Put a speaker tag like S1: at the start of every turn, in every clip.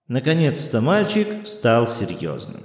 S1: Наконец-то мальчик стал серьезным.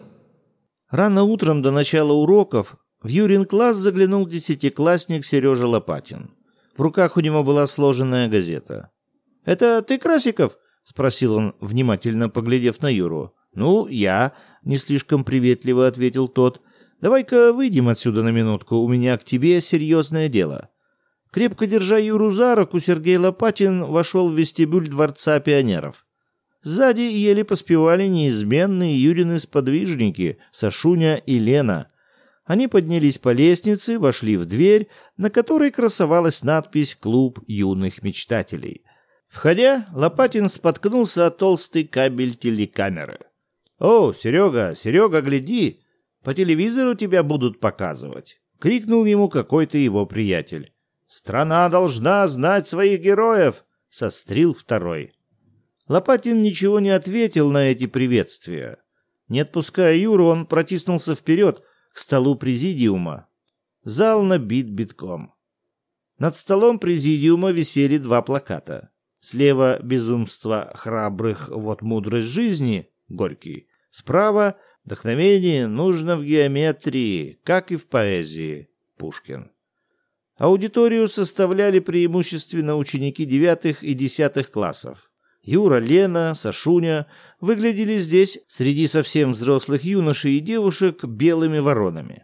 S1: Рано утром до начала уроков в Юрин класс заглянул десятиклассник Сережа Лопатин. В руках у него была сложенная газета. «Это ты, Красиков?» — спросил он, внимательно поглядев на Юру. «Ну, я», — не слишком приветливо ответил тот. «Давай-ка выйдем отсюда на минутку, у меня к тебе серьезное дело». Крепко держа Юру за руку, Сергей Лопатин вошел в вестибюль Дворца пионеров. Сзади еле поспевали неизменные Юрины сподвижники Сашуня и Лена. Они поднялись по лестнице, вошли в дверь, на которой красовалась надпись «Клуб юных мечтателей». Входя, Лопатин споткнулся о толстый кабель телекамеры. «О, Серега, Серега, гляди! По телевизору тебя будут показывать!» — крикнул ему какой-то его приятель. «Страна должна знать своих героев!» — сострил второй. Лопатин ничего не ответил на эти приветствия. Не отпуская Юру, он протиснулся вперед к столу президиума. Зал набит битком. Над столом президиума висели два плаката. Слева «Безумство храбрых, вот мудрость жизни» Горький. Справа «Вдохновение нужно в геометрии, как и в поэзии» Пушкин. Аудиторию составляли преимущественно ученики 9 и 10 классов. Юра, Лена, Сашуня выглядели здесь среди совсем взрослых юношей и девушек белыми воронами.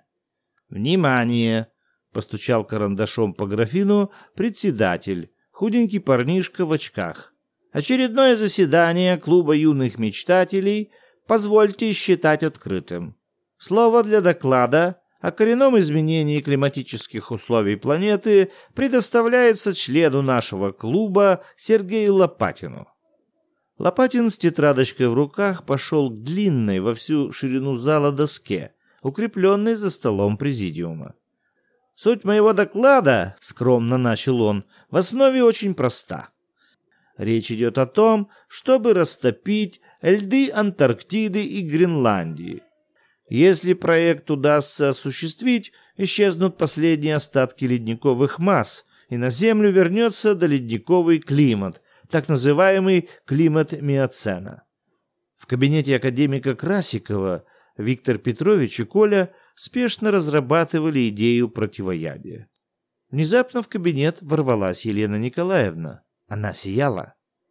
S1: «Внимание!» — постучал карандашом по графину председатель, худенький парнишка в очках. «Очередное заседание Клуба юных мечтателей позвольте считать открытым. Слово для доклада о коренном изменении климатических условий планеты предоставляется члену нашего клуба Сергею Лопатину». Лопатин с тетрадочкой в руках пошел к длинной во всю ширину зала доске, укрепленной за столом президиума. «Суть моего доклада, — скромно начал он, — в основе очень проста. Речь идет о том, чтобы растопить льды Антарктиды и Гренландии. Если проект удастся осуществить, исчезнут последние остатки ледниковых масс, и на Землю вернется доледниковый климат, так называемый климат Миоцена». В кабинете академика Красикова Виктор Петрович и Коля спешно разрабатывали идею противоядия. Внезапно в кабинет ворвалась Елена Николаевна. Она сияла.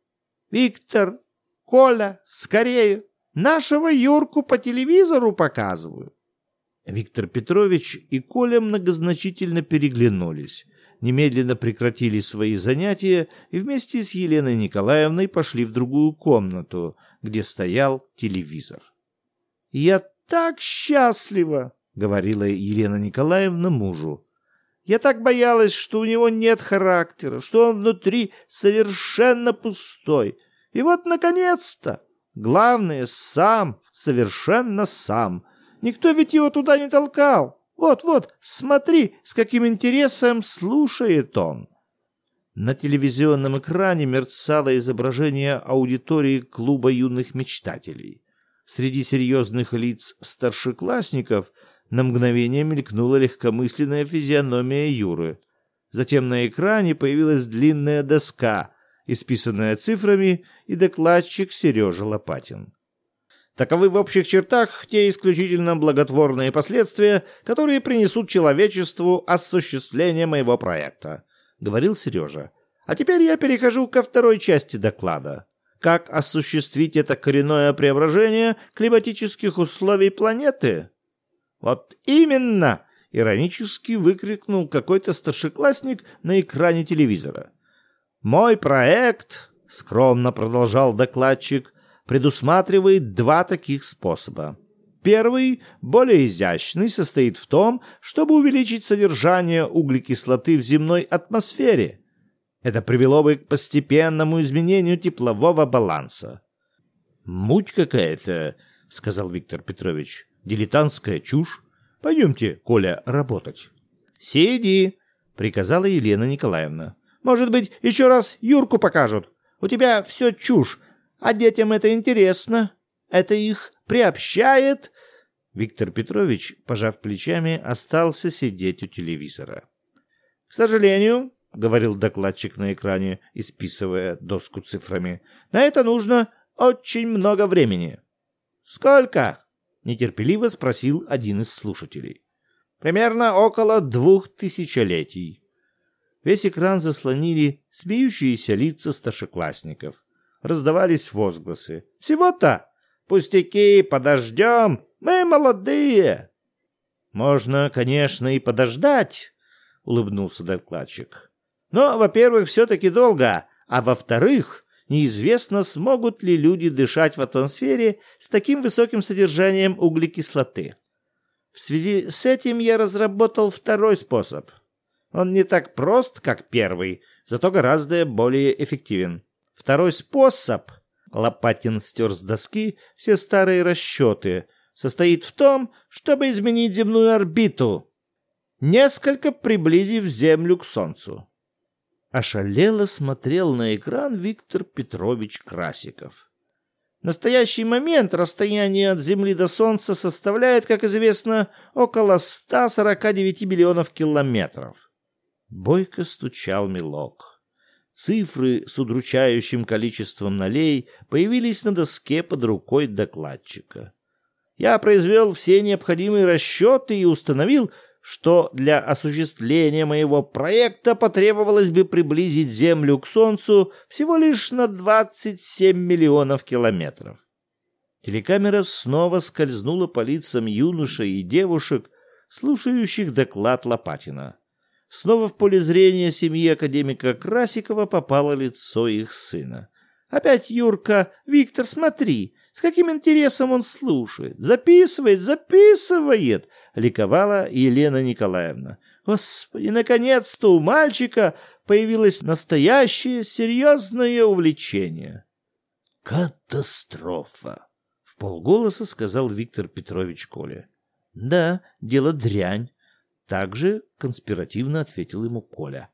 S1: «Виктор, Коля, скорее! Нашего Юрку по телевизору показывают!» Виктор Петрович и Коля многозначительно переглянулись, немедленно прекратили свои занятия и вместе с Еленой Николаевной пошли в другую комнату, где стоял телевизор. «Я так счастлива!» — говорила Елена Николаевна мужу. «Я так боялась, что у него нет характера, что он внутри совершенно пустой. И вот, наконец-то! Главное, сам, совершенно сам. Никто ведь его туда не толкал. Вот-вот, смотри, с каким интересом слушает он». На телевизионном экране мерцало изображение аудитории Клуба юных мечтателей. Среди серьезных лиц старшеклассников на мгновение мелькнула легкомысленная физиономия Юры. Затем на экране появилась длинная доска, исписанная цифрами, и докладчик Сережа Лопатин. «Таковы в общих чертах те исключительно благотворные последствия, которые принесут человечеству осуществление моего проекта», — говорил Сережа. «А теперь я перехожу ко второй части доклада. Как осуществить это коренное преображение климатических условий планеты?» «Вот именно!» — иронически выкрикнул какой-то старшеклассник на экране телевизора. «Мой проект, — скромно продолжал докладчик, — предусматривает два таких способа. Первый, более изящный, состоит в том, чтобы увеличить содержание углекислоты в земной атмосфере. Это привело бы к постепенному изменению теплового баланса». «Муть какая-то, — сказал Виктор Петрович, — дилетантская чушь. Пойдемте, Коля, работать». «Сиди, — приказала Елена Николаевна. Может быть, еще раз Юрку покажут. У тебя все чушь, а детям это интересно. Это их приобщает». Виктор Петрович, пожав плечами, остался сидеть у телевизора. «К сожалению, — говорил докладчик на экране, исписывая доску цифрами, — на это нужно очень много времени». «Сколько?» — нетерпеливо спросил один из слушателей. «Примерно около 2000 летий». Весь экран заслонили смеющиеся лица старшеклассников. Раздавались возгласы. «Всего-то? Пустяки, подождем, мы молодые». «Можно, конечно, и подождать», — улыбнулся докладчик. «Но, во-первых, все-таки долго, а во-вторых, неизвестно, смогут ли люди дышать в атмосфере с таким высоким содержанием углекислоты. В связи с этим я разработал второй способ. Он не так прост, как первый, зато гораздо более эффективен. Второй способ, Лопатин стер с доски все старые расчеты, состоит в том, чтобы изменить земную орбиту, несколько приблизив Землю к Солнцу». Ошалело смотрел на экран Виктор Петрович Красиков. В настоящий момент расстояние от Земли до Солнца составляет, как известно, около 149 миллионов километров. Бойко стучал мелок. Цифры с удручающим количеством нолей появились на доске под рукой докладчика. Я произвел все необходимые расчеты и установил, что для осуществления моего проекта потребовалось бы приблизить Землю к Солнцу всего лишь на 27 миллионов километров. Телекамера снова скользнула по лицам юношей и девушек, слушающих доклад Лопатина. Снова в поле зрения семьи академика Красикова попало лицо их сына. «Опять Юрка! Виктор, смотри! С каким интересом он слушает! Записывает!» — ликовала Елена Николаевна. «Господи, наконец-то у мальчика появилось настоящее серьезное увлечение!» «Катастрофа!» — вполголоса сказал Виктор Петрович Коля. «Да, дело дрянь!» — также конспиративно ответил ему Коля.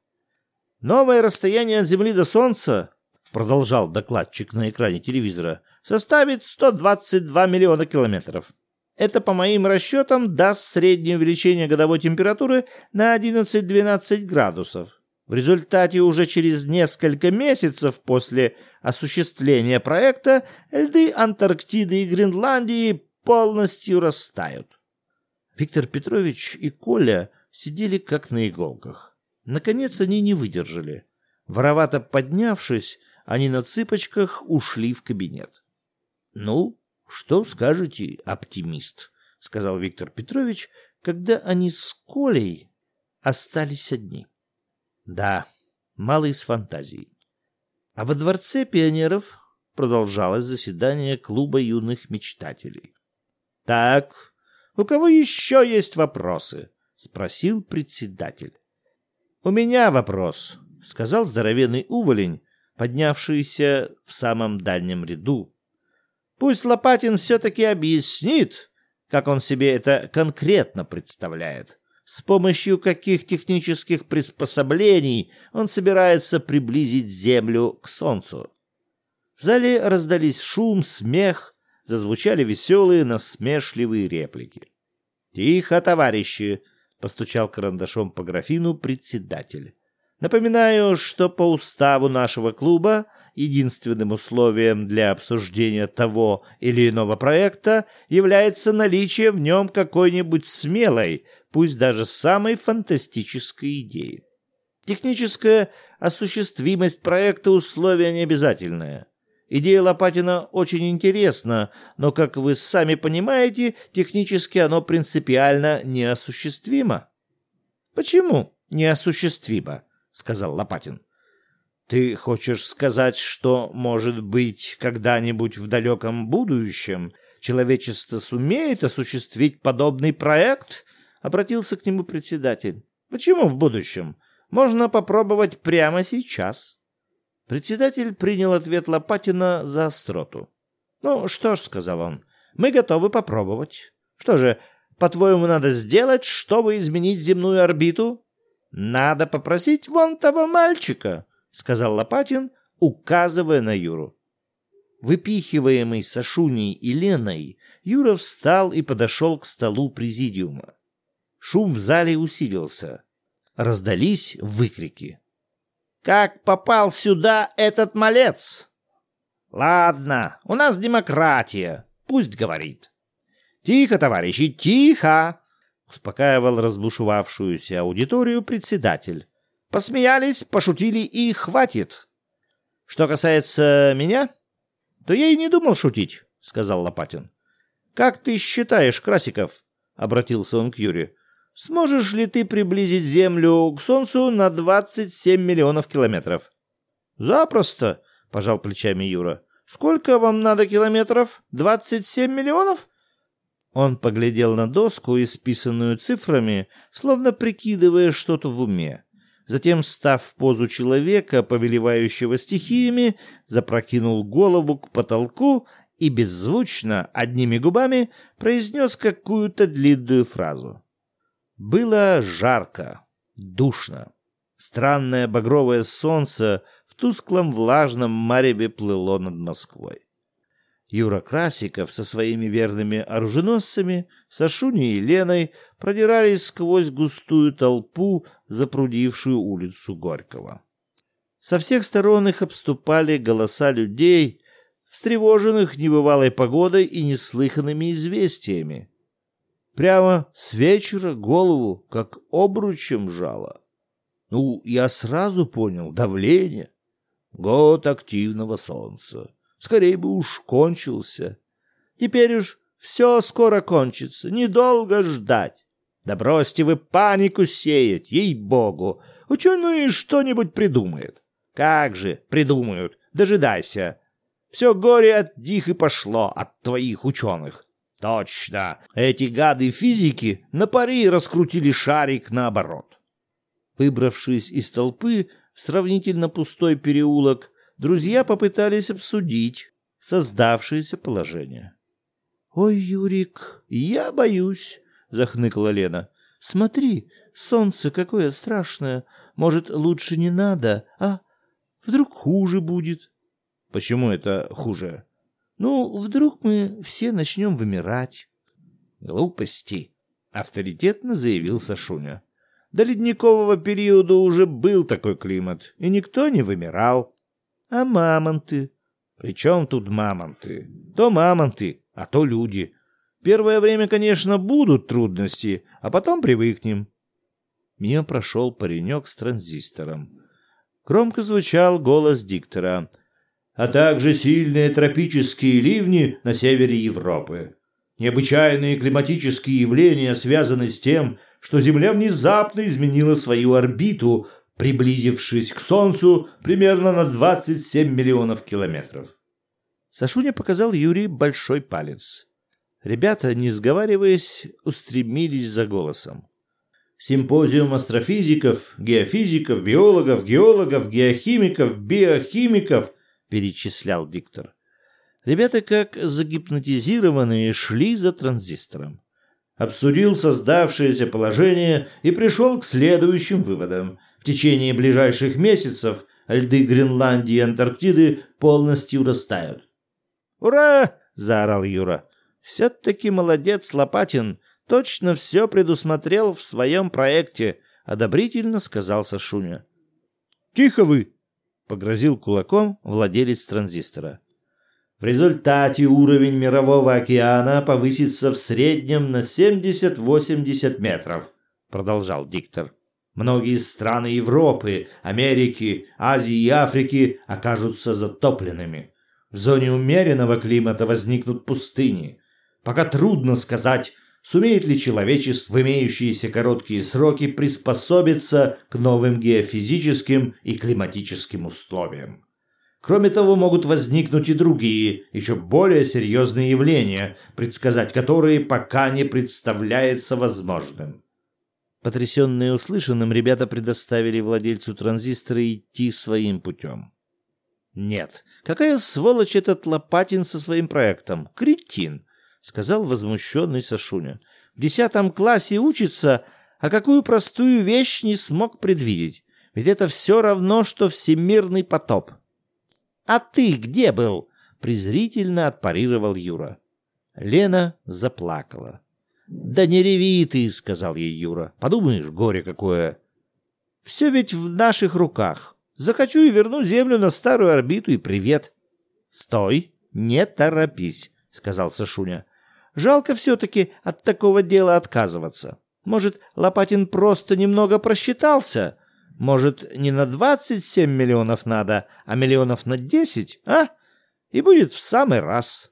S1: «Новое расстояние от Земли до Солнца, — продолжал докладчик на экране телевизора, — составит 122 миллиона километров. Это, по моим расчетам, даст среднее увеличение годовой температуры на 11-12 градусов. В результате уже через несколько месяцев после осуществления проекта льды Антарктиды и Гренландии полностью растают». Виктор Петрович и Коля сидели как на иголках. Наконец они не выдержали. Воровато поднявшись, они на цыпочках ушли в кабинет. «Ну, что скажете, оптимист?» — сказал Виктор Петрович, когда они с Колей остались одни. «Да, малый с фантазией». А во Дворце пионеров продолжалось заседание клуба юных мечтателей. «Так, у кого еще есть вопросы?» — спросил председатель. «У меня вопрос», — сказал здоровенный уволень, поднявшийся в самом дальнем ряду. «Пусть Лопатин все-таки объяснит, как он себе это конкретно представляет. С помощью каких технических приспособлений он собирается приблизить Землю к Солнцу». В зале раздались шум, смех, зазвучали веселые, насмешливые реплики. «Тихо, товарищи!» — постучал карандашом по графину председатель. «Напоминаю, что по уставу нашего клуба единственным условием для обсуждения того или иного проекта является наличие в нем какой-нибудь смелой, пусть даже самой фантастической идеи. Техническая осуществимость проекта — условие необязательное. Идея Лопатина очень интересна, но, как вы сами понимаете, технически оно принципиально неосуществимо». «Почему неосуществимо?» — сказал Лопатин. «Ты хочешь сказать, что, может быть, когда-нибудь в далеком будущем человечество сумеет осуществить подобный проект?» — обратился к нему председатель. «Почему в будущем? Можно попробовать прямо сейчас». Председатель принял ответ Лопатина за остроту. «Ну что ж, — сказал он, — мы готовы попробовать. Что же, по-твоему, надо сделать, чтобы изменить земную орбиту?» «Надо попросить вон того мальчика», — сказал Лопатин, указывая на Юру. Выпихиваемый Сашуней и Леной, Юра встал и подошел к столу президиума. Шум в зале усилился. Раздались выкрики. «Как попал сюда этот малец?» Ладно, у нас демократия. Пусть говорит. Тихо, товарищи, тихо! Успокаивал разбушевавшуюся аудиторию председатель. Посмеялись, пошутили и хватит. Что касается меня, то я и не думал шутить, сказал Лопатин. Как ты считаешь, Красиков, обратился он к Юре, сможешь ли ты приблизить Землю к Солнцу на 27 миллионов километров? Запросто, пожал плечами Юра. Сколько вам надо километров? 27 миллионов? Он поглядел на доску, исписанную цифрами, словно прикидывая что-то в уме. Затем, став в позу человека, повелевающего стихиями, запрокинул голову к потолку и беззвучно, одними губами, произнес какую-то длинную фразу. Было жарко, душно. Странное багровое солнце в тусклом влажном мареве плыло над Москвой. Юра Красиков со своими верными оруженосцами, Сашуней и Леной продирались сквозь густую толпу, запрудившую улицу Горького. Со всех сторон их обступали голоса людей, встревоженных небывалой погодой и неслыханными известиями. Прямо с вечера голову как обручем жало. Я сразу понял — давление. Год активного солнца. Скорей бы уж кончился. Теперь уж все скоро кончится, недолго ждать. Да бросьте вы панику сеять, ей-богу. Ученые что-нибудь придумают. Как же придумают, дожидайся. Все горе от них и пошло, от твоих ученых. Точно, эти гады физики на пари раскрутили шарик наоборот. Выбравшись из толпы в сравнительно пустой переулок, друзья попытались обсудить создавшееся положение. «Ой, Юрик, я боюсь», — захныкала Лена. «Смотри, солнце какое страшное. Может, лучше не надо, а? Вдруг хуже будет». «Почему это хуже?» Вдруг мы все начнем вымирать». «Глупости», — авторитетно заявил Сашуня. «До ледникового периода уже был такой климат, и никто не вымирал». «А мамонты?» «При чем тут мамонты? То мамонты, а то люди. Первое время, конечно, будут трудности, а потом привыкнем». Мимо прошел паренек с транзистором. Громко звучал голос диктора. «А также сильные тропические ливни на севере Европы. Необычайные климатические явления связаны с тем, что Земля внезапно изменила свою орбиту, приблизившись к Солнцу примерно на 27 миллионов километров». Сашуня показал Юрию большой палец. Ребята, не сговариваясь, устремились за голосом. «Симпозиум астрофизиков, геофизиков, биологов, геологов, геохимиков, биохимиков», — перечислял диктор. Ребята, как загипнотизированные, шли за транзистором. «Обсудил создавшееся положение и пришел к следующим выводам. В течение ближайших месяцев льды Гренландии и Антарктиды полностью растают». «Ура!» — заорал Юра. «Все-таки молодец Лопатин. Точно все предусмотрел в своем проекте», — одобрительно сказал Сашуня. «Тихо вы!» — погрозил кулаком владелец транзистора. «В результате уровень мирового океана повысится в среднем на 70-80 метров», — продолжал диктор. «Многие страны Европы, Америки, Азии и Африки окажутся затопленными. В зоне умеренного климата возникнут пустыни. Пока трудно сказать, сумеет ли человечество в имеющиеся короткие сроки приспособиться к новым геофизическим и климатическим условиям. Кроме того, могут возникнуть и другие, еще более серьезные явления, предсказать которые пока не представляется возможным». Потрясенные услышанным, ребята предоставили владельцу транзистора идти своим путем. «Нет, какая сволочь этот Лопатин со своим проектом? Кретин!» — сказал возмущенный Сашуня. «В 10 классе учится, а какую простую вещь не смог предвидеть? Ведь это все равно, что всемирный потоп». «А ты где был?» — презрительно отпарировал Юра. Лена заплакала. «Да не реви ты», — сказал ей Юра. «Подумаешь, горе какое. Все ведь в наших руках. Захочу и верну Землю на старую орбиту, и привет». «Стой, не торопись», — сказал Сашуня. «Жалко все-таки от такого дела отказываться. Может, Лопатин просто немного просчитался? Может, не на 27 миллионов надо, а миллионов на 10, а? И будет в самый раз».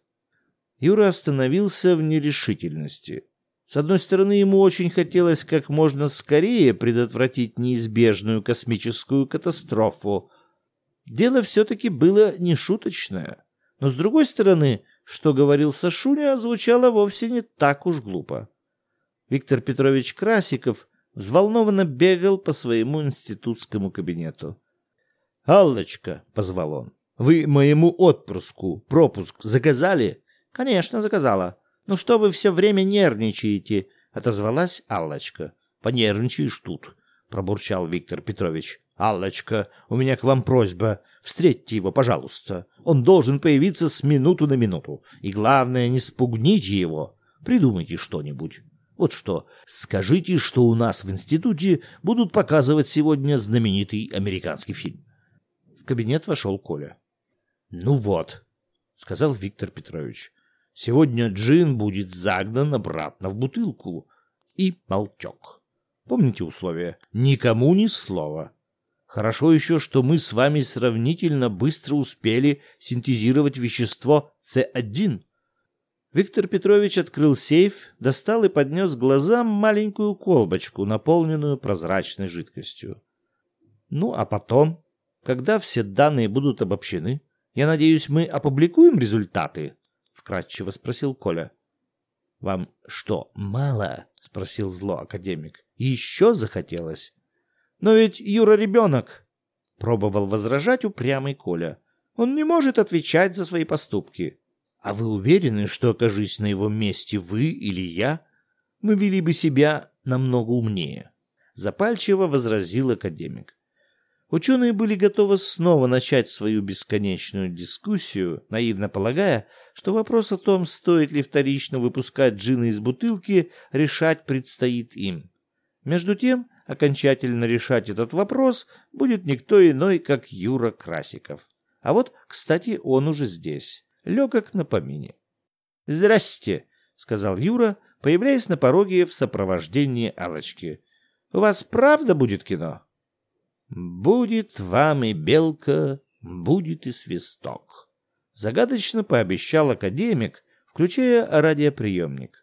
S1: Юра остановился в нерешительности. С одной стороны, ему очень хотелось как можно скорее предотвратить неизбежную космическую катастрофу. Дело все-таки было нешуточное. Но с другой стороны, что говорил Сашуня, звучало вовсе не так уж глупо. Виктор Петрович Красиков взволнованно бегал по своему институтскому кабинету. «Аллочка», — позвал он, — «вы моему отпрыску пропуск заказали?» «Конечно, заказала. Ну что вы все время нервничаете?» — отозвалась Аллочка. «Понервничаешь тут», — пробурчал Виктор Петрович. «Аллочка, у меня к вам просьба. Встретьте его, пожалуйста. Он должен появиться с минуту на минуту. И главное, не спугните его. Придумайте что-нибудь. Вот что, скажите, что у нас в институте будут показывать сегодня знаменитый американский фильм». В кабинет вошел Коля. «Ну вот», — сказал Виктор Петрович, — «сегодня джин будет загнан обратно в бутылку. И молчок. Помните условия? Никому ни слова. Хорошо еще, что мы с вами сравнительно быстро успели синтезировать вещество С1». Виктор Петрович открыл сейф, достал и поднес к глазам маленькую колбочку, наполненную прозрачной жидкостью. «Ну, а потом, когда все данные будут обобщены, я надеюсь, мы опубликуем результаты?» — вкратчиво спросил Коля. «Вам что, мало?» — спросил зло академик. «Еще захотелось?» «Но ведь Юра ребенок!» — пробовал возражать упрямый Коля. «Он не может отвечать за свои поступки. А вы уверены, что, окажись на его месте вы или я, мы вели бы себя намного умнее?» — запальчиво возразил академик. Ученые были готовы снова начать свою бесконечную дискуссию, наивно полагая, что вопрос о том, стоит ли вторично выпускать джина из бутылки, решать предстоит им. Между тем, окончательно решать этот вопрос будет никто иной, как Юра Красиков. А вот, кстати, он уже здесь, легок на помине. «Здрасте», — сказал Юра, появляясь на пороге в сопровождении Аллочки. «У вас правда будет кино?» «Будет вам и белка, будет и свисток», — загадочно пообещал академик, включая радиоприемник.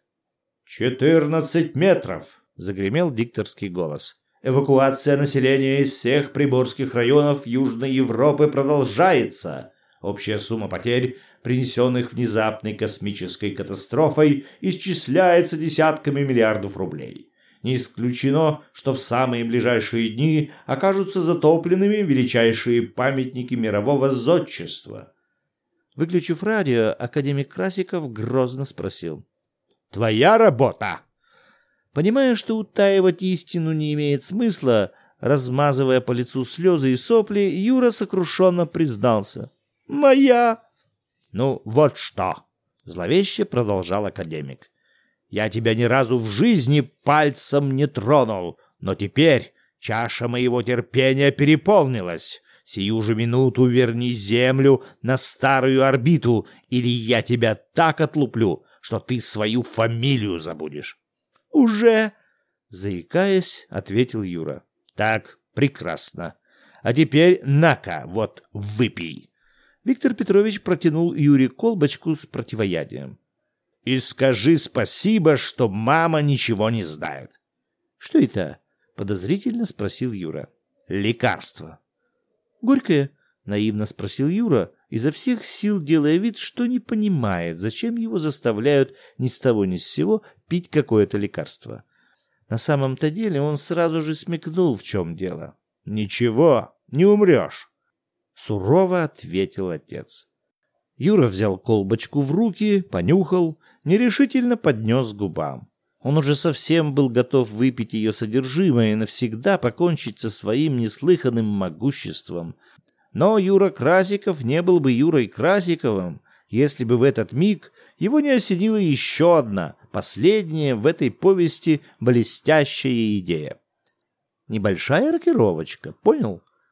S2: 14 метров!» —
S1: загремел дикторский голос.
S2: «Эвакуация населения из всех приморских районов Южной Европы продолжается. Общая сумма потерь, принесенных внезапной космической катастрофой, исчисляется десятками миллиардов рублей. Не исключено, что в самые ближайшие дни окажутся затопленными величайшие памятники мирового зодчества».
S1: Выключив радио, академик Красиков грозно спросил: «Твоя работа?» Понимая, что утаивать истину не имеет смысла, размазывая по лицу слезы и сопли, Юра сокрушенно признался: «Моя!» «Ну вот что!» — зловеще продолжал академик. «Я тебя ни разу в жизни пальцем не тронул, но теперь чаша моего терпения переполнилась. Сию же минуту верни Землю на старую орбиту, или я тебя так отлуплю, что ты свою фамилию забудешь». «Уже!» — заикаясь, ответил Юра. «Так, прекрасно. А теперь на-ка, вот выпей». Виктор Петрович протянул Юре колбочку с противоядием. «И скажи спасибо, что мама ничего не знает». «Что это?» — подозрительно спросил Юра. «Лекарство». «Горькое?» — наивно спросил Юра, изо всех сил делая вид, что не понимает, зачем его заставляют ни с того ни с сего пить какое-то лекарство. На самом-то деле он сразу же смекнул, в чем дело. «Ничего, не умрешь», — сурово ответил отец. Юра взял колбочку в руки, понюхал, нерешительно поднес к губам. Он уже совсем был готов выпить ее содержимое и навсегда покончить со своим неслыханным могуществом. Но Юра Красиков не был бы Юрой Красиковым, если бы в этот миг его не осенила еще одна, последняя в этой повести блестящая идея. Небольшая рокировочка, понял?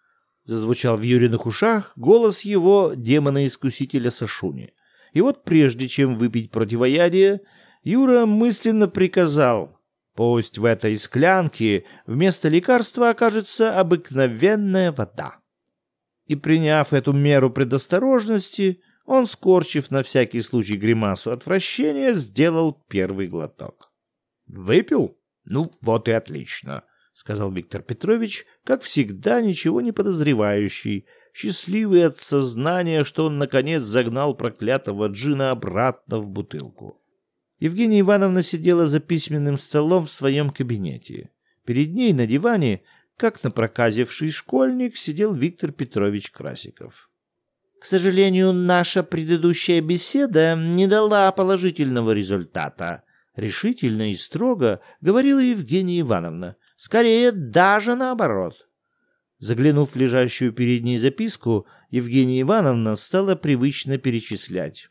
S1: зазвучал в Юриных ушах голос его демона-искусителя Сашуни. И вот прежде чем выпить противоядие, Юра мысленно приказал: пусть в этой склянке вместо лекарства окажется обыкновенная вода. И приняв эту меру предосторожности, он, скорчив на всякий случай гримасу отвращения, сделал первый глоток. «Выпил? Ну, вот и отлично», — сказал Виктор Петрович, как всегда ничего не подозревающий, счастливый от сознания, что он, наконец, загнал проклятого джина обратно в бутылку. Евгения Ивановна сидела за письменным столом в своем кабинете. Перед ней на диване, как напроказивший школьник, сидел Виктор Петрович Красиков. «К сожалению, наша предыдущая беседа не дала положительного результата», — решительно и строго говорила Евгения Ивановна. «Скорее, даже наоборот». Заглянув в лежащую перед ней записку, Евгения Ивановна стала привычно перечислять.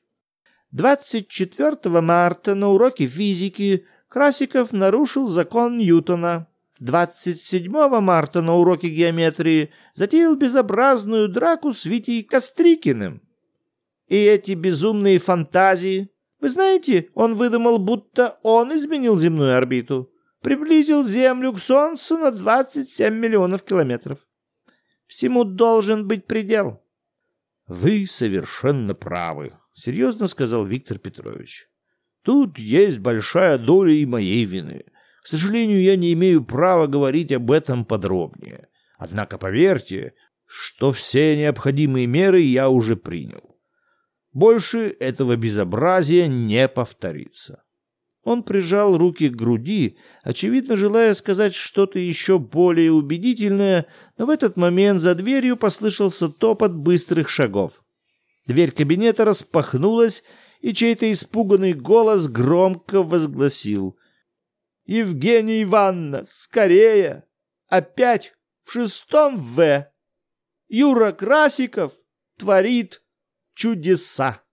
S1: 24 марта на уроке физики Красиков нарушил закон Ньютона. 27 марта на уроке геометрии затеял безобразную драку с Витей Кострикиным. И эти безумные фантазии. Вы знаете, он выдумал, будто он изменил земную орбиту, приблизил Землю к Солнцу на 27 миллионов километров. Всему должен быть предел. «Вы совершенно правы», — серьезно сказал Виктор Петрович. «Тут есть большая доля и моей вины. К сожалению, я не имею права говорить об этом подробнее. Однако поверьте, что все необходимые меры я уже принял. Больше этого безобразия не повторится». Он прижал руки к груди, очевидно, желая сказать что-то еще более убедительное, но в этот момент за дверью послышался топот быстрых шагов. Дверь кабинета распахнулась, и чей-то испуганный голос громко возгласил: «Евгения Ивановна, скорее! Опять в 6 В! Юра Красиков творит чудеса!»